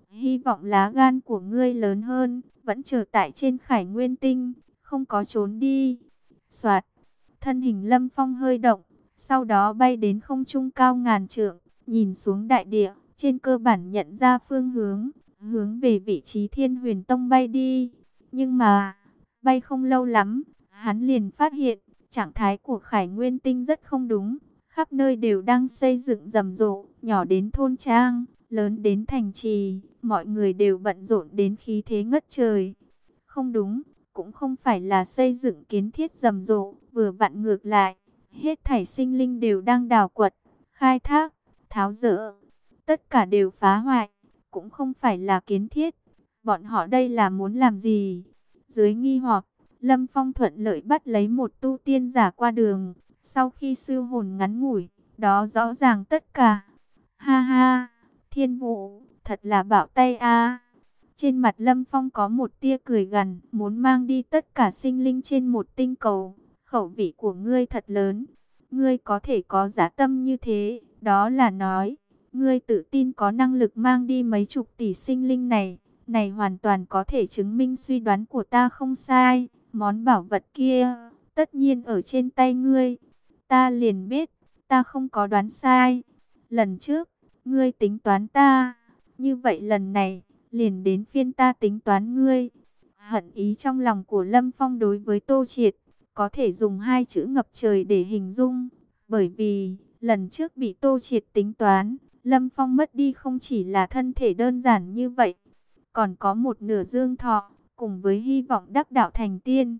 Hy vọng lá gan của ngươi lớn hơn, vẫn chờ tại trên Khải Nguyên Tinh, không có trốn đi. Soạt, thân hình Lâm Phong hơi động, sau đó bay đến không trung cao ngàn trượng, nhìn xuống đại địa, trên cơ bản nhận ra phương hướng, hướng về vị trí Thiên Huyền Tông bay đi. Nhưng mà, bay không lâu lắm, hắn liền phát hiện, trạng thái của Khải Nguyên Tinh rất không đúng, khắp nơi đều đang xây dựng rầm rộ, nhỏ đến thôn trang, lớn đến thành trì, mọi người đều bận rộn đến khí thế ngất trời. Không đúng, cũng không phải là xây dựng kiến thiết rầm rộ, vừa vặn ngược lại, hết thảy sinh linh đều đang đào quật, khai thác, tháo dỡ, tất cả đều phá hoại, cũng không phải là kiến thiết. Bọn họ đây là muốn làm gì? Dưới nghi hoặc, Lâm Phong thuận lợi bắt lấy một tu tiên giả qua đường, sau khi siêu hồn ngắn ngủi, đó rõ ràng tất cả. Ha ha, Thiên Vũ, thật là bạo tay a. Trên mặt Lâm Phong có một tia cười gằn, muốn mang đi tất cả sinh linh trên một tinh cầu. Khẩu vị của ngươi thật lớn. Ngươi có thể có dã tâm như thế, đó là nói, ngươi tự tin có năng lực mang đi mấy chục tỷ sinh linh này. Này hoàn toàn có thể chứng minh suy đoán của ta không sai. Món bảo vật kia, tất nhiên ở trên tay ngươi. Ta liền biết, ta không có đoán sai. Lần trước, ngươi tính toán ta, như vậy lần này, liền đến phiên ta tính toán ngươi. Hận ý trong lòng của Lâm Phong đối với Tô Triệt, có thể dùng hai chữ ngập trời để hình dung. Bởi vì, lần trước bị Tô Triệt tính toán, Lâm Phong mất đi không chỉ là thân thể đơn giản như vậy, còn có một nửa dương thọ, cùng với hy vọng đắc đạo thành tiên.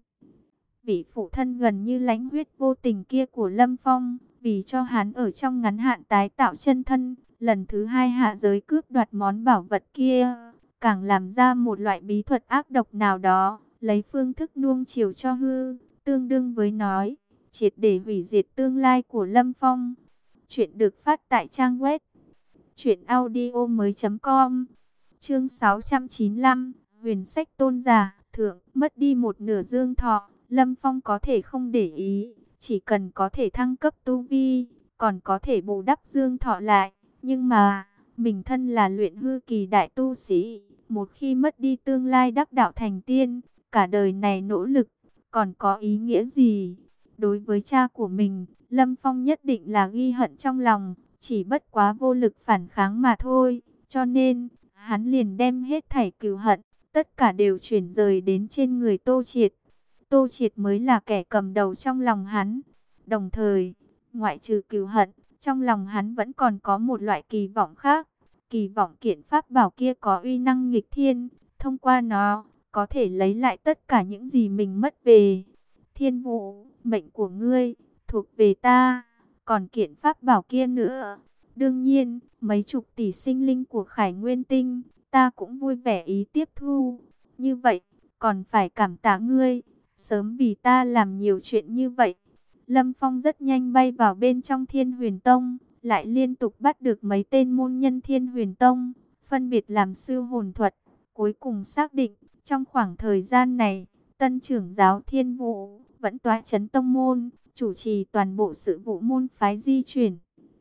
Vị phụ thân gần như lãnh huyết vô tình kia của Lâm Phong, vì cho hắn ở trong ngắn hạn tái tạo chân thân, lần thứ hai hạ giới cướp đoạt món bảo vật kia, càng làm ra một loại bí thuật ác độc nào đó, lấy phương thức nuông chiều cho hư, tương đương với nói, triệt để hủy diệt tương lai của Lâm Phong. Chuyện được phát tại trang web truyện audio mới chấm com. Chương sáu trăm chín mươi lăm, Huyền Sách Tôn giả, thượng, mất đi một nửa dương thọ, Lâm Phong có thể không để ý, chỉ cần có thể thăng cấp tu vi, còn có thể bù đắp dương thọ lại. Nhưng mà, mình thân là luyện hư kỳ đại tu sĩ, một khi mất đi tương lai đắc đạo thành tiên, cả đời này nỗ lực, còn có ý nghĩa gì? Đối với cha của mình, Lâm Phong nhất định là ghi hận trong lòng, chỉ bất quá vô lực phản kháng mà thôi. Cho nên, hắn liền đem hết thảy cừu hận, tất cả đều chuyển rời đến trên người Tô Triệt. Tô Triệt mới là kẻ cầm đầu trong lòng hắn. Đồng thời, ngoại trừ cừu hận, trong lòng hắn vẫn còn có một loại kỳ vọng khác. Kỳ vọng kiện pháp bảo kia có uy năng nghịch thiên, thông qua nó, có thể lấy lại tất cả những gì mình mất về. Thiên Vũ, mệnh của ngươi, thuộc về ta, còn kiện pháp bảo kia nữa. Đương nhiên, mấy chục tỷ sinh linh của Khải Nguyên Tinh, ta cũng vui vẻ ý tiếp thu. Như vậy, còn phải cảm tạ ngươi, sớm vì ta làm nhiều chuyện như vậy. Lâm Phong rất nhanh bay vào bên trong Thiên Huyền Tông, lại liên tục bắt được mấy tên môn nhân Thiên Huyền Tông, phân biệt làm siêu hồn thuật. Cuối cùng xác định, trong khoảng thời gian này, tân trưởng giáo Thiên Vũ vẫn tọa chấn tông môn, chủ trì toàn bộ sự vụ môn phái di chuyển.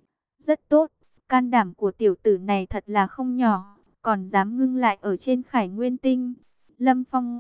Rất tốt, can đảm của tiểu tử này thật là không nhỏ, còn dám ngưng lại ở trên Khải Nguyên Tinh. Lâm Phong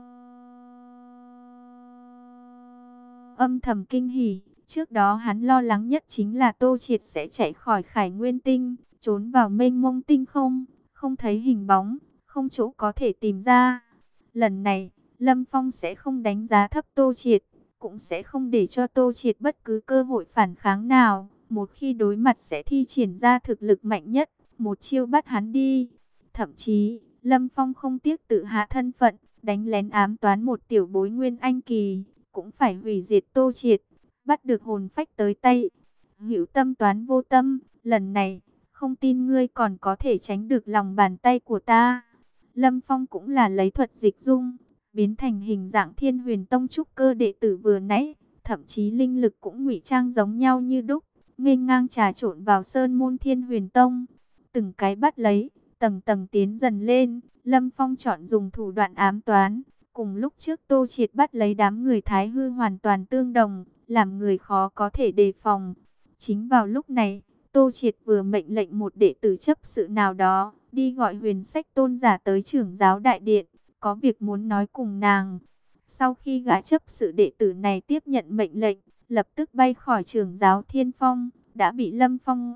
âm thầm kinh hỉ, trước đó hắn lo lắng nhất chính là Tô Triệt sẽ chạy khỏi Khải Nguyên Tinh, trốn vào mênh mông tinh không, không thấy hình bóng, không chỗ có thể tìm ra. Lần này, Lâm Phong sẽ không đánh giá thấp Tô Triệt, cũng sẽ không để cho Tô Triệt bất cứ cơ hội phản kháng nào. Một khi đối mặt sẽ thi triển ra thực lực mạnh nhất, một chiêu bắt hắn đi. Thậm chí, Lâm Phong không tiếc tự hạ thân phận, đánh lén ám toán một tiểu bối Nguyên Anh kỳ, cũng phải hủy diệt Tô Triệt, bắt được hồn phách tới tay. Hữu tâm toán vô tâm, lần này, không tin ngươi còn có thể tránh được lòng bàn tay của ta. Lâm Phong cũng là lấy thuật dịch dung, biến thành hình dạng Thiên Huyền Tông trúc cơ đệ tử vừa nãy, thậm chí linh lực cũng ngụy trang giống nhau như đúc, nghênh ngang trà trộn vào sơn môn Thiên Huyền Tông. Từng cái bắt lấy, tầng tầng tiến dần lên, Lâm Phong chọn dùng thủ đoạn ám toán. Cùng lúc trước Tô Triệt bắt lấy đám người Thái Hư hoàn toàn tương đồng, làm người khó có thể đề phòng. Chính vào lúc này, Tô Triệt vừa mệnh lệnh một đệ tử chấp sự nào đó, đi gọi Huyền Sách tôn giả tới trưởng giáo đại điện, có việc muốn nói cùng nàng. Sau khi gã chấp sự đệ tử này tiếp nhận mệnh lệnh, lập tức bay khỏi trưởng giáo Thiên Phong, đã bị Lâm Phong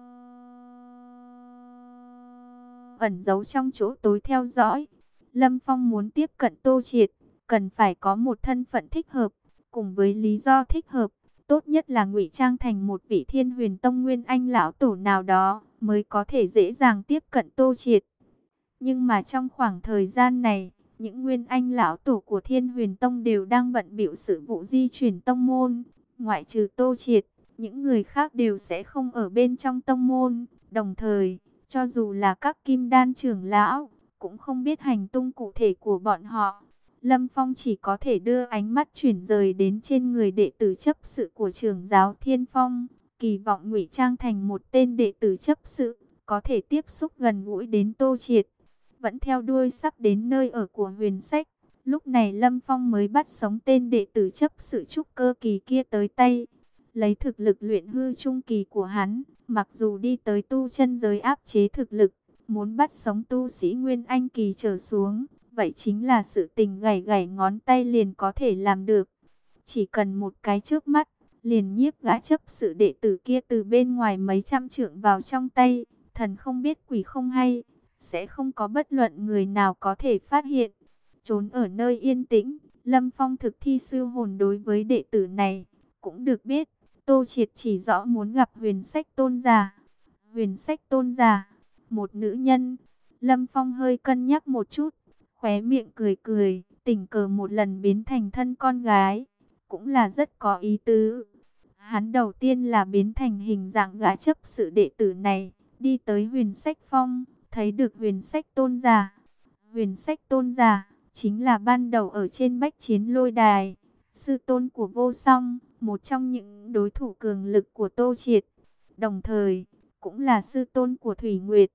ẩn giấu trong chỗ tối theo dõi. Lâm Phong muốn tiếp cận Tô Triệt, cần phải có một thân phận thích hợp, cùng với lý do thích hợp, tốt nhất là ngụy trang thành một vị Thiên Huyền Tông Nguyên Anh lão tổ nào đó, mới có thể dễ dàng tiếp cận Tô Triệt. Nhưng mà trong khoảng thời gian này, những Nguyên Anh lão tổ của Thiên Huyền Tông đều đang bận bịu sự vụ di chuyển tông môn, ngoại trừ Tô Triệt, những người khác đều sẽ không ở bên trong tông môn. Đồng thời, cho dù là các kim đan trưởng lão, cũng không biết hành tung cụ thể của bọn họ. Lâm Phong chỉ có thể đưa ánh mắt chuyển rời đến trên người đệ tử chấp sự của trưởng giáo Thiên Phong, kỳ vọng ngụy trang thành một tên đệ tử chấp sự, có thể tiếp xúc gần gũi đến Tô Triệt. Vẫn theo đuôi sắp đến nơi ở của Huyền Sách, lúc này Lâm Phong mới bắt sống tên đệ tử chấp sự trúc cơ kỳ kia tới tay. Lấy thực lực luyện hư trung kỳ của hắn, mặc dù đi tới tu chân giới áp chế thực lực, muốn bắt sống tu sĩ Nguyên Anh kỳ trở xuống, vậy chính là sự tình gảy gảy ngón tay liền có thể làm được. Chỉ cần một cái trước mắt, liền nhiếp gã chấp sự đệ tử kia từ bên ngoài mấy trăm trượng vào trong tay, thần không biết quỷ không hay, sẽ không có bất luận người nào có thể phát hiện. Trốn ở nơi yên tĩnh, Lâm Phong thực thi sư hồn đối với đệ tử này, cũng được biết, Tô Triệt chỉ rõ muốn gặp Huyền Sách tôn giả. Huyền Sách tôn giả, một nữ nhân. Lâm Phong hơi cân nhắc một chút, khóe miệng cười cười, tình cờ một lần biến thành thân con gái, cũng là rất có ý tứ. Hắn đầu tiên là biến thành hình dạng gã chấp sự đệ tử này, đi tới Huyền Sách Phong, thấy được Huyền Sách tôn giả. Huyền Sách tôn giả chính là ban đầu ở trên bách chiến lôi đài, sư tôn của Vô Song, một trong những đối thủ cường lực của Tô Triệt, đồng thời cũng là sư tôn của Thủy Nguyệt.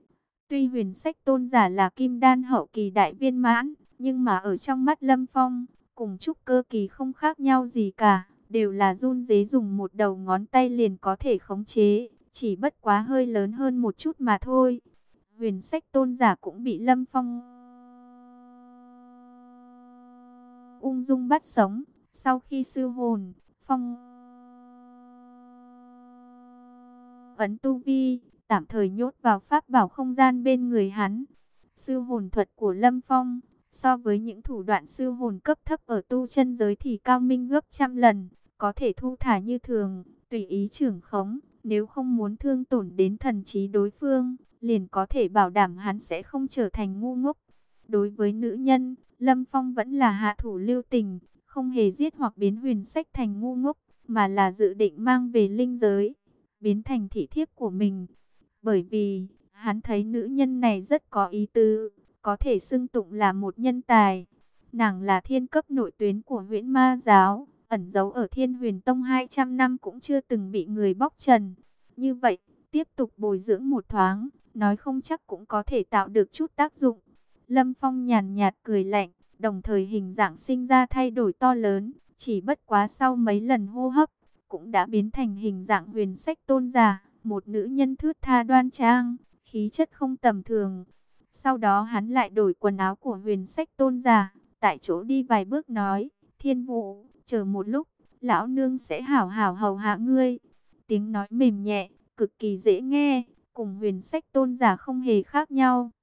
Tuy Huyền Sách tôn giả là kim đan hậu kỳ đại viên mãn, nhưng mà ở trong mắt Lâm Phong, cùng trúc cơ kỳ không khác nhau gì cả, đều là run rế dùng một đầu ngón tay liền có thể khống chế, chỉ bất quá hơi lớn hơn một chút mà thôi. Huyền Sách tôn giả cũng bị Lâm Phong ung dung bắt sống. Sau khi sư hồn, Phong ấn tu vi, tạm thời nhốt vào pháp bảo không gian bên người hắn. Sư hồn thuật của Lâm Phong, so với những thủ đoạn sư hồn cấp thấp ở tu chân giới thì cao minh gấp trăm lần, có thể thu thả như thường, tùy ý trưởng khống, nếu không muốn thương tổn đến thần trí đối phương, liền có thể bảo đảm hắn sẽ không trở thành ngu ngốc. Đối với nữ nhân, Lâm Phong vẫn là hạ thủ lưu tình, không hề giết hoặc biến Huyền Sách thành ngu ngốc, mà là dự định mang về linh giới, biến thành thị thiếp của mình. Bởi vì, hắn thấy nữ nhân này rất có ý tứ, có thể xưng tụng là một nhân tài. Nàng là thiên cấp nội tuyến của Huyễn Ma giáo, ẩn giấu ở Thiên Huyền Tông hai trăm năm cũng chưa từng bị người bóc trần. Như vậy, tiếp tục bồi dưỡng một thoáng, nói không chắc cũng có thể tạo được chút tác dụng. Lâm Phong nhàn nhạt cười lạnh, đồng thời hình dạng sinh ra thay đổi to lớn, chỉ bất quá sau mấy lần hô hấp, cũng đã biến thành hình dạng Huyền Sách tôn giả, một nữ nhân thướt tha đoan trang, khí chất không tầm thường. Sau đó hắn lại đổi quần áo của Huyền Sách tôn giả, tại chỗ đi vài bước nói, Thiên Vũ, chờ một lúc, lão nương sẽ hảo hảo hầu hạ ngươi. Tiếng nói mềm nhẹ, cực kỳ dễ nghe, cùng Huyền Sách tôn giả không hề khác nhau.